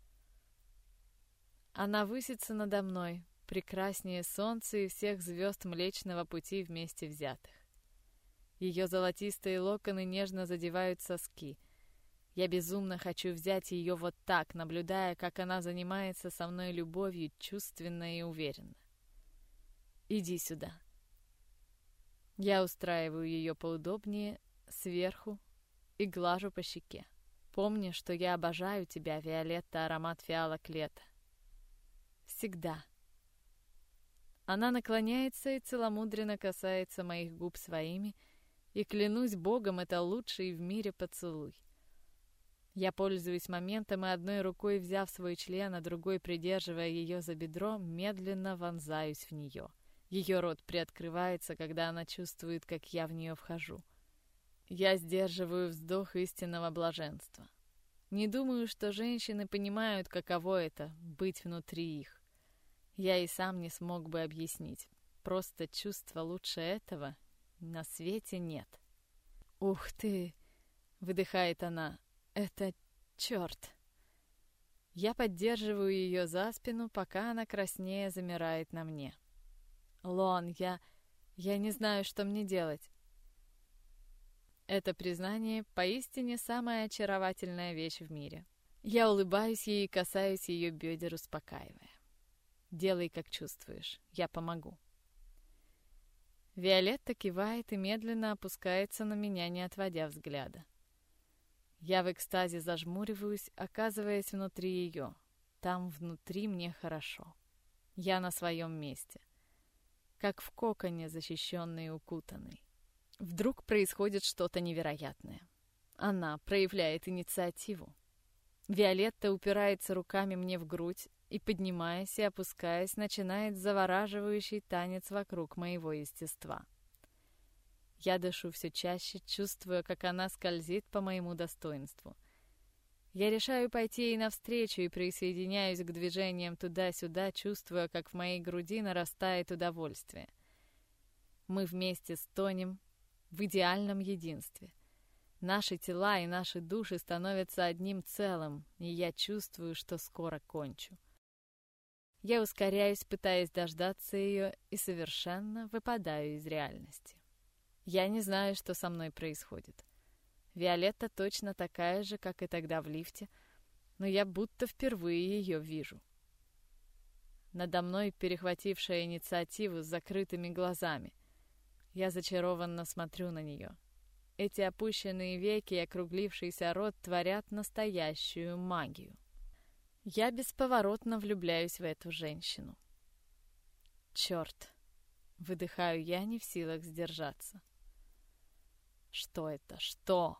[SPEAKER 1] Она высится надо мной, прекраснее солнца и всех звезд Млечного Пути вместе взятых. Ее золотистые локоны нежно задевают соски. Я безумно хочу взять ее вот так, наблюдая, как она занимается со мной любовью, чувственно и уверенно. «Иди сюда». Я устраиваю ее поудобнее, сверху, и глажу по щеке. «Помни, что я обожаю тебя, Виолетта, аромат фиалок лета. Всегда». Она наклоняется и целомудренно касается моих губ своими, и, клянусь Богом, это лучший в мире поцелуй. Я пользуюсь моментом и одной рукой, взяв свой член, а другой, придерживая ее за бедро, медленно вонзаюсь в нее. Ее рот приоткрывается, когда она чувствует, как я в нее вхожу. Я сдерживаю вздох истинного блаженства. Не думаю, что женщины понимают, каково это — быть внутри их. Я и сам не смог бы объяснить. Просто чувства лучше этого на свете нет. «Ух ты!» — выдыхает она. «Это черт!» Я поддерживаю ее за спину, пока она краснея замирает на мне. «Лон, я не знаю, что мне делать». Это признание поистине самая очаровательная вещь в мире. Я улыбаюсь ей и касаюсь ее бедер, успокаивая. «Делай, как чувствуешь. Я помогу». Виолетта кивает и медленно опускается на меня, не отводя взгляда. Я в экстазе зажмуриваюсь, оказываясь внутри ее. Там внутри мне хорошо. Я на своем месте. Как в коконе, защищенный и укутанный. Вдруг происходит что-то невероятное. Она проявляет инициативу. Виолетта упирается руками мне в грудь и, поднимаясь и опускаясь, начинает завораживающий танец вокруг моего естества. Я дышу все чаще, чувствуя, как она скользит по моему достоинству. Я решаю пойти ей навстречу и присоединяюсь к движениям туда-сюда, чувствуя, как в моей груди нарастает удовольствие. Мы вместе стонем в идеальном единстве. Наши тела и наши души становятся одним целым, и я чувствую, что скоро кончу. Я ускоряюсь, пытаясь дождаться ее, и совершенно выпадаю из реальности. Я не знаю, что со мной происходит. Виолетта точно такая же, как и тогда в лифте, но я будто впервые ее вижу. Надо мной перехватившая инициативу с закрытыми глазами. Я зачарованно смотрю на нее. Эти опущенные веки и округлившийся рот творят настоящую магию. Я бесповоротно влюбляюсь в эту женщину. «Черт!» — выдыхаю я, не в силах сдержаться. «Что это? Что?»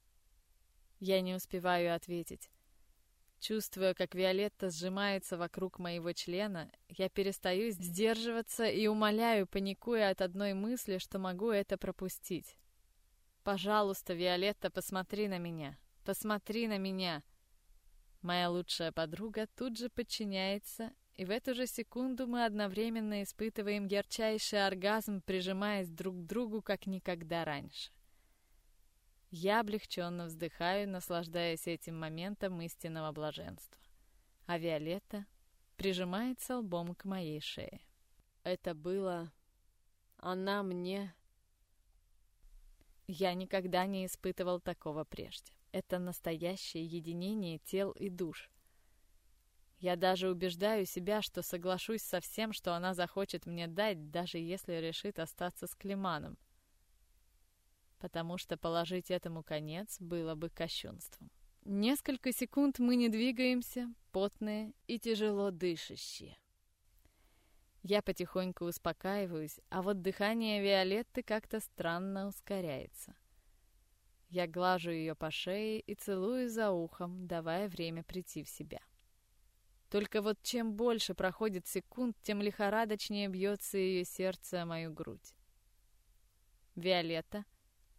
[SPEAKER 1] Я не успеваю ответить. Чувствуя, как Виолетта сжимается вокруг моего члена, я перестаю сдерживаться и умоляю, паникуя от одной мысли, что могу это пропустить. «Пожалуйста, Виолетта, посмотри на меня! Посмотри на меня!» Моя лучшая подруга тут же подчиняется, и в эту же секунду мы одновременно испытываем ярчайший оргазм, прижимаясь друг к другу, как никогда раньше. Я облегченно вздыхаю, наслаждаясь этим моментом истинного блаженства. А Виолетта прижимается лбом к моей шее. Это было... Она мне... Я никогда не испытывал такого прежде. Это настоящее единение тел и душ. Я даже убеждаю себя, что соглашусь со всем, что она захочет мне дать, даже если решит остаться с Климаном. Потому что положить этому конец было бы кощунством. Несколько секунд мы не двигаемся, потные и тяжело дышащие. Я потихоньку успокаиваюсь, а вот дыхание Виолетты как-то странно ускоряется. Я глажу ее по шее и целую за ухом, давая время прийти в себя. Только вот чем больше проходит секунд, тем лихорадочнее бьется ее сердце о мою грудь. Виолетта.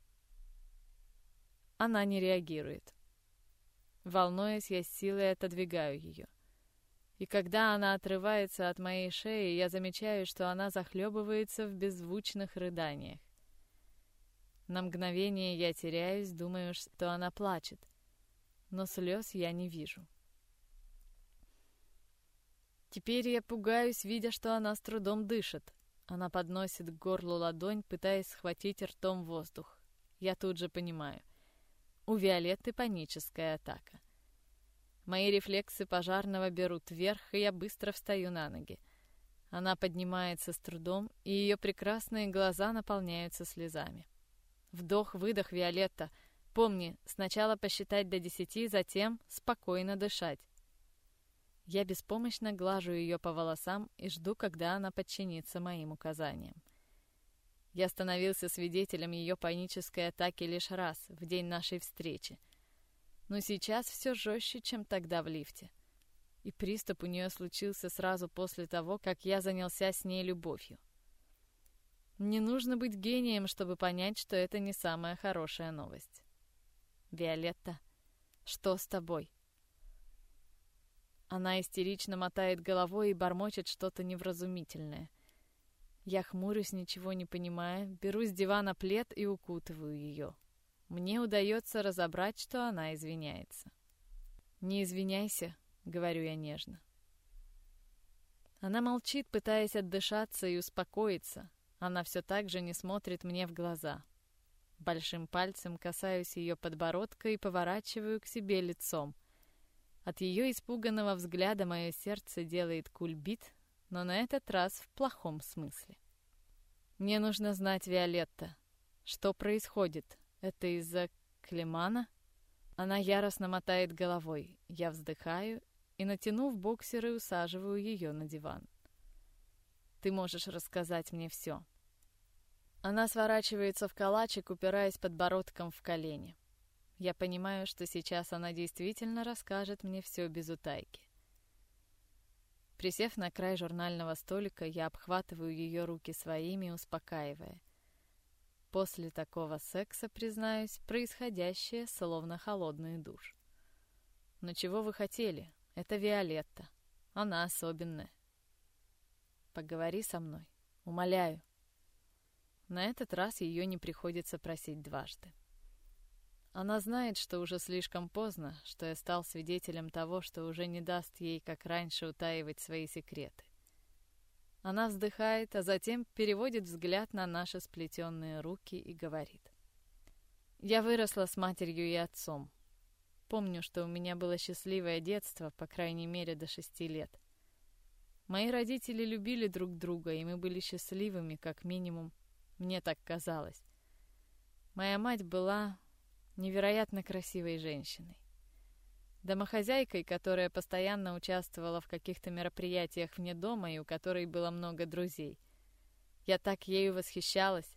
[SPEAKER 1] Она не реагирует. Волнуясь, я с силой отодвигаю ее. И когда она отрывается от моей шеи, я замечаю, что она захлебывается в беззвучных рыданиях. На мгновение я теряюсь, думаю, что она плачет, но слез я не вижу. Теперь я пугаюсь, видя, что она с трудом дышит. Она подносит к горлу ладонь, пытаясь схватить ртом воздух. Я тут же понимаю. У Виолетты паническая атака. Мои рефлексы пожарного берут вверх, и я быстро встаю на ноги. Она поднимается с трудом, и ее прекрасные глаза наполняются слезами. Вдох-выдох, Виолетта. Помни, сначала посчитать до 10, затем спокойно дышать. Я беспомощно глажу ее по волосам и жду, когда она подчинится моим указаниям. Я становился свидетелем ее панической атаки лишь раз, в день нашей встречи. Но сейчас все жестче, чем тогда в лифте. И приступ у нее случился сразу после того, как я занялся с ней любовью. Не нужно быть гением, чтобы понять, что это не самая хорошая новость. «Виолетта, что с тобой?» Она истерично мотает головой и бормочет что-то невразумительное. Я хмурюсь, ничего не понимая, беру с дивана плед и укутываю ее. Мне удается разобрать, что она извиняется. «Не извиняйся», — говорю я нежно. Она молчит, пытаясь отдышаться и успокоиться. Она все так же не смотрит мне в глаза. Большим пальцем касаюсь ее подбородка и поворачиваю к себе лицом. От ее испуганного взгляда мое сердце делает кульбит, но на этот раз в плохом смысле. «Мне нужно знать, Виолетта, что происходит. Это из-за Климана?» Она яростно мотает головой. Я вздыхаю и, натянув боксеры, усаживаю ее на диван. «Ты можешь рассказать мне все». Она сворачивается в калачик, упираясь подбородком в колени. Я понимаю, что сейчас она действительно расскажет мне все без утайки. Присев на край журнального столика, я обхватываю ее руки своими, успокаивая. После такого секса, признаюсь, происходящее словно холодный душ. Но чего вы хотели? Это Виолетта. Она особенная. Поговори со мной. Умоляю. На этот раз ее не приходится просить дважды. Она знает, что уже слишком поздно, что я стал свидетелем того, что уже не даст ей, как раньше, утаивать свои секреты. Она вздыхает, а затем переводит взгляд на наши сплетенные руки и говорит. «Я выросла с матерью и отцом. Помню, что у меня было счастливое детство, по крайней мере, до 6 лет. Мои родители любили друг друга, и мы были счастливыми, как минимум, мне так казалось. Моя мать была невероятно красивой женщиной. Домохозяйкой, которая постоянно участвовала в каких-то мероприятиях вне дома и у которой было много друзей. Я так ею восхищалась.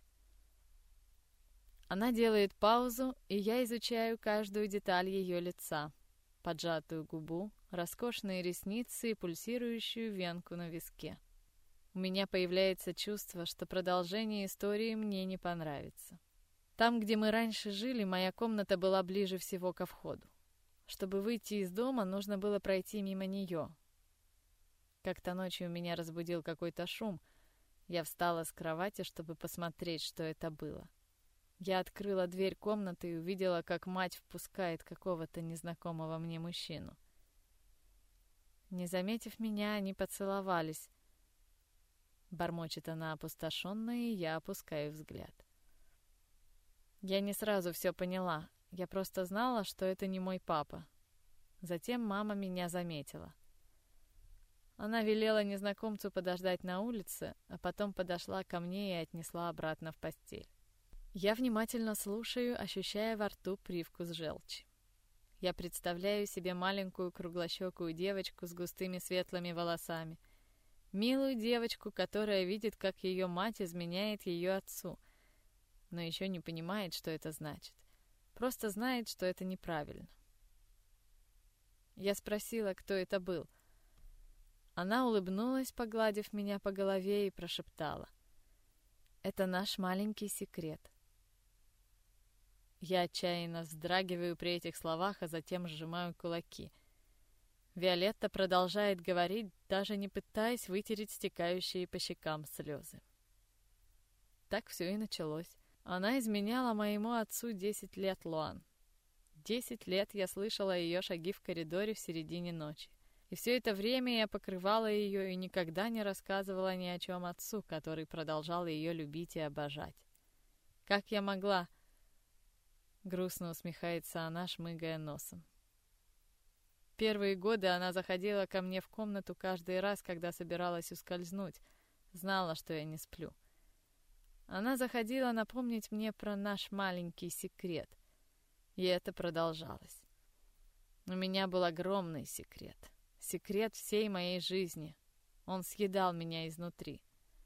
[SPEAKER 1] Она делает паузу, и я изучаю каждую деталь ее лица. Поджатую губу, роскошные ресницы и пульсирующую венку на виске. У меня появляется чувство, что продолжение истории мне не понравится. Там, где мы раньше жили, моя комната была ближе всего ко входу. Чтобы выйти из дома, нужно было пройти мимо нее. Как-то ночью меня разбудил какой-то шум. Я встала с кровати, чтобы посмотреть, что это было. Я открыла дверь комнаты и увидела, как мать впускает какого-то незнакомого мне мужчину. Не заметив меня, они поцеловались. Бормочет она опустошенно, и я опускаю взгляд. Я не сразу все поняла. Я просто знала, что это не мой папа. Затем мама меня заметила. Она велела незнакомцу подождать на улице, а потом подошла ко мне и отнесла обратно в постель. Я внимательно слушаю, ощущая во рту привкус желчи. Я представляю себе маленькую круглощекую девочку с густыми светлыми волосами. Милую девочку, которая видит, как ее мать изменяет ее отцу, но еще не понимает, что это значит. Просто знает, что это неправильно. Я спросила, кто это был. Она улыбнулась, погладив меня по голове, и прошептала: «Это наш маленький секрет». Я отчаянно вздрагиваю при этих словах, а затем сжимаю кулаки. Виолетта продолжает говорить, даже не пытаясь вытереть стекающие по щекам слезы. Так все и началось. Она изменяла моему отцу 10 лет, Луан. 10 лет я слышала ее шаги в коридоре в середине ночи. И все это время я покрывала ее и никогда не рассказывала ни о чем отцу, который продолжал ее любить и обожать. Как я могла? Грустно усмехается она, шмыгая носом. Первые годы она заходила ко мне в комнату каждый раз, когда собиралась ускользнуть. Знала, что я не сплю. Она заходила напомнить мне про наш маленький секрет. И это продолжалось. У меня был огромный секрет. Секрет всей моей жизни. Он съедал меня изнутри.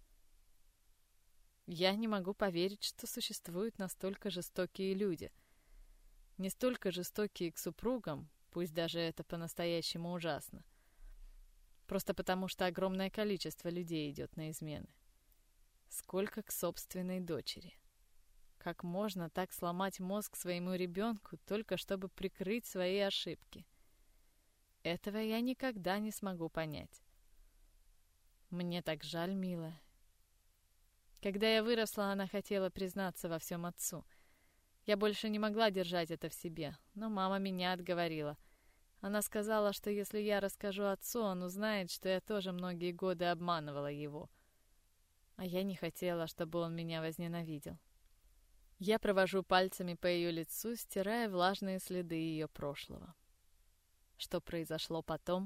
[SPEAKER 1] Я не могу поверить, что существуют настолько жестокие люди. Не столько жестокие к супругам, пусть даже это по-настоящему ужасно. Просто потому, что огромное количество людей идет на измены. Сколько к собственной дочери. Как можно так сломать мозг своему ребенку, только чтобы прикрыть свои ошибки? Этого я никогда не смогу понять. Мне так жаль, милая. Когда я выросла, она хотела признаться во всем отцу. Я больше не могла держать это в себе, но мама меня отговорила. Она сказала, что если я расскажу отцу, он узнает, что я тоже многие годы обманывала его. А я не хотела, чтобы он меня возненавидел. Я провожу пальцами по ее лицу, стирая влажные следы ее прошлого. Что произошло потом?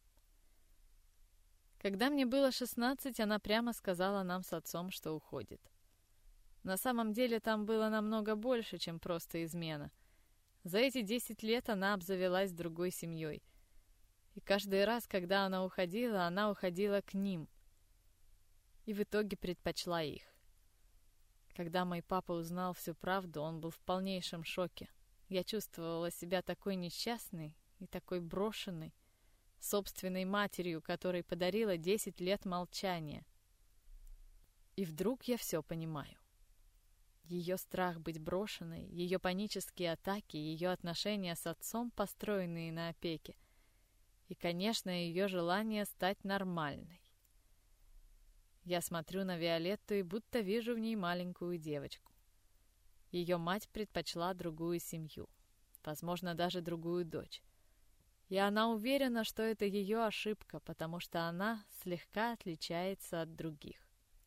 [SPEAKER 1] Когда мне было 16, она прямо сказала нам с отцом, что уходит. На самом деле там было намного больше, чем просто измена. За эти 10 лет она обзавелась другой семьей. И каждый раз, когда она уходила к ним. И в итоге предпочла их. Когда мой папа узнал всю правду, он был в полнейшем шоке. Я чувствовала себя такой несчастной и такой брошенной, собственной матерью, которой подарила 10 лет молчания. И вдруг я все понимаю. Ее страх быть брошенной, ее панические атаки, ее отношения с отцом, построенные на опеке, и, конечно, ее желание стать нормальной. Я смотрю на Виолетту и будто вижу в ней маленькую девочку. Ее мать предпочла другую семью, возможно, даже другую дочь. И она уверена, что это ее ошибка, потому что она слегка отличается от других.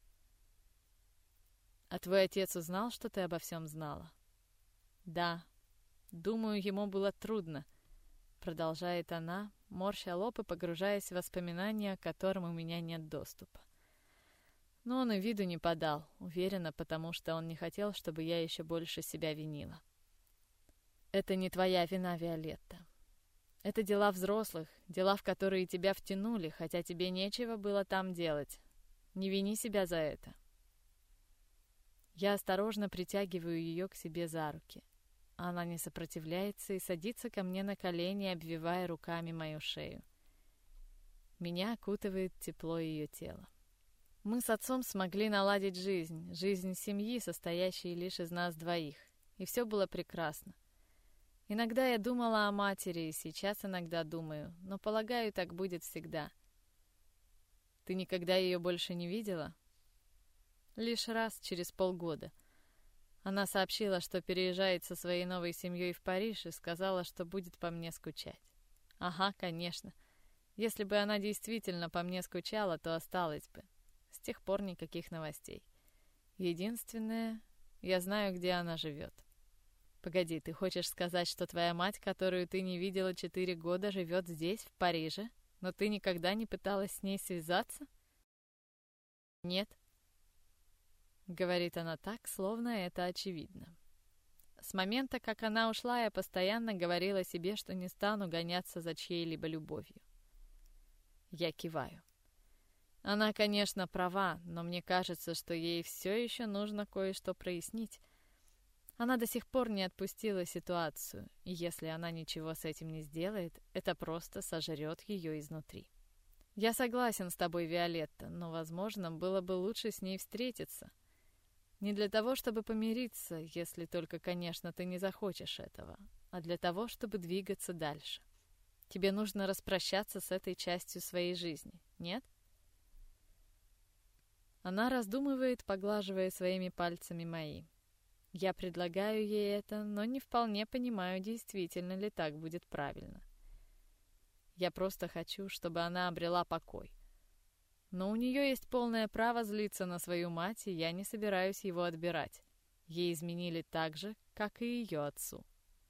[SPEAKER 1] «А твой отец узнал, что ты обо всем знала?» «Да. Думаю, ему было трудно», — продолжает она, морща лоб и погружаясь в воспоминания, к которым у меня нет доступа. Но он и виду не подал, уверена, потому что он не хотел, чтобы я еще больше себя винила. «Это не твоя вина, Виолетта. Это дела взрослых, дела, в которые тебя втянули, хотя тебе нечего было там делать. Не вини себя за это». Я осторожно притягиваю ее к себе за руки. Она не сопротивляется и садится ко мне на колени, обвивая руками мою шею. Меня окутывает тепло ее тела. Мы с отцом смогли наладить жизнь семьи, состоящей лишь из нас двоих, и все было прекрасно. Иногда я думала о матери, и сейчас иногда думаю, но, полагаю, так будет всегда. Ты никогда ее больше не видела? Лишь раз, через полгода. Она сообщила, что переезжает со своей новой семьей в Париж и сказала, что будет по мне скучать. Ага, конечно. Если бы она действительно по мне скучала, то осталась бы. С тех пор никаких новостей. Единственное, я знаю, где она живет. Погоди, ты хочешь сказать, что твоя мать, которую ты не видела 4 года, живет здесь, в Париже? Но ты никогда не пыталась с ней связаться? Нет, говорит она так, словно это очевидно. С момента, как она ушла, я постоянно говорила себе, что не стану гоняться за чьей-либо любовью. Я киваю. Она, конечно, права, но мне кажется, что ей все еще нужно кое-что прояснить. Она до сих пор не отпустила ситуацию, и если она ничего с этим не сделает, это просто сожрет ее изнутри. Я согласен с тобой, Виолетта, но, возможно, было бы лучше с ней встретиться. Не для того, чтобы помириться, если только, конечно, ты не захочешь этого, а для того, чтобы двигаться дальше. Тебе нужно распрощаться с этой частью своей жизни, нет? Она раздумывает, поглаживая своими пальцами мои. Я предлагаю ей это, но не вполне понимаю, действительно ли так будет правильно. Я просто хочу, чтобы она обрела покой. Но у нее есть полное право злиться на свою мать, и я не собираюсь его отбирать. Ей изменили так же, как и ее отцу.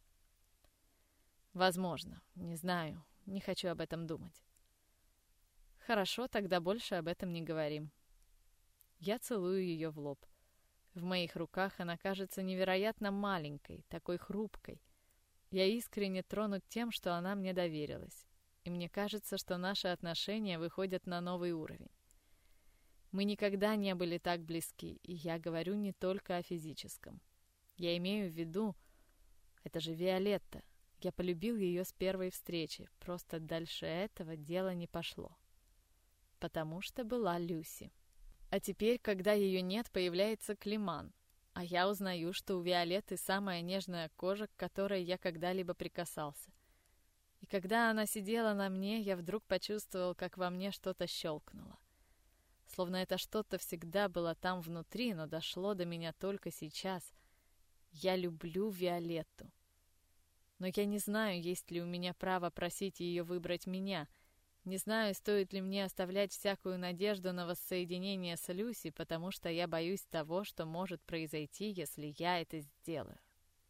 [SPEAKER 1] Возможно, не знаю, не хочу об этом думать. Хорошо, тогда больше об этом не говорим. Я целую ее в лоб. В моих руках она кажется невероятно маленькой, такой хрупкой. Я искренне тронут тем, что она мне доверилась. И мне кажется, что наши отношения выходят на новый уровень. Мы никогда не были так близки, и я говорю не только о физическом. Я имею в виду, это же Виолетта. Я полюбил ее с первой встречи, просто дальше этого дело не пошло. Потому что была Люси. А теперь, когда ее нет, появляется Климан. А я узнаю, что у Виолетты самая нежная кожа, к которой я когда-либо прикасался. И когда она сидела на мне, я вдруг почувствовал, как во мне что-то щелкнуло. Словно это что-то всегда было там внутри, но дошло до меня только сейчас. Я люблю Виолетту. Но я не знаю, есть ли у меня право просить ее выбрать меня. Не знаю, стоит ли мне оставлять всякую надежду на воссоединение с Люси, потому что я боюсь того, что может произойти, если я это сделаю.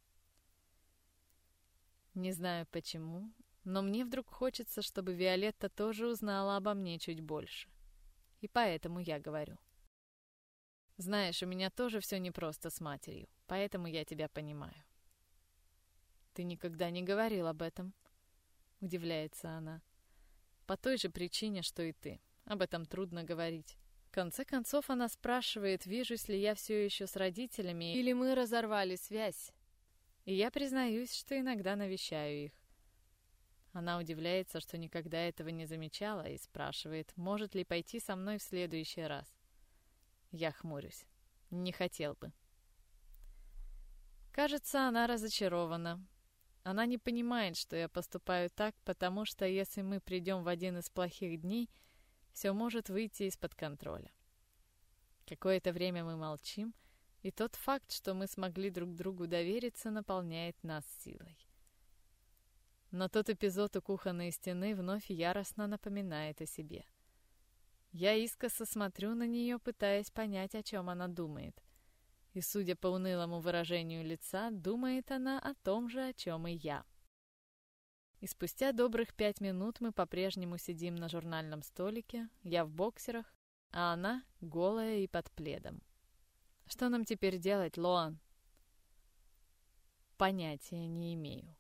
[SPEAKER 1] Не знаю почему, но мне вдруг хочется, чтобы Виолетта тоже узнала обо мне чуть больше. И поэтому я говорю. Знаешь, у меня тоже все непросто с матерью, поэтому я тебя понимаю. Ты никогда не говорил об этом, удивляется она. По той же причине, что и ты. Об этом трудно говорить. В конце концов, она спрашивает, вижусь ли я все еще с родителями, или мы разорвали связь. И я признаюсь, что иногда навещаю их. Она удивляется, что никогда этого не замечала, и спрашивает, может ли пойти со мной в следующий раз. Я хмурюсь. Не хотел бы. Кажется, она разочарована. Она не понимает, что я поступаю так, потому что если мы придем в один из плохих дней, все может выйти из-под контроля. Какое-то время мы молчим, и тот факт, что мы смогли друг другу довериться, наполняет нас силой. Но тот эпизод у кухонной стены вновь яростно напоминает о себе. Я искоса смотрю на нее, пытаясь понять, о чем она думает. И, судя по унылому выражению лица, думает она о том же, о чем и я. И спустя добрых 5 минут мы по-прежнему сидим на журнальном столике, я в боксерах, а она голая и под пледом. Что нам теперь делать, Лоан? Понятия не имею.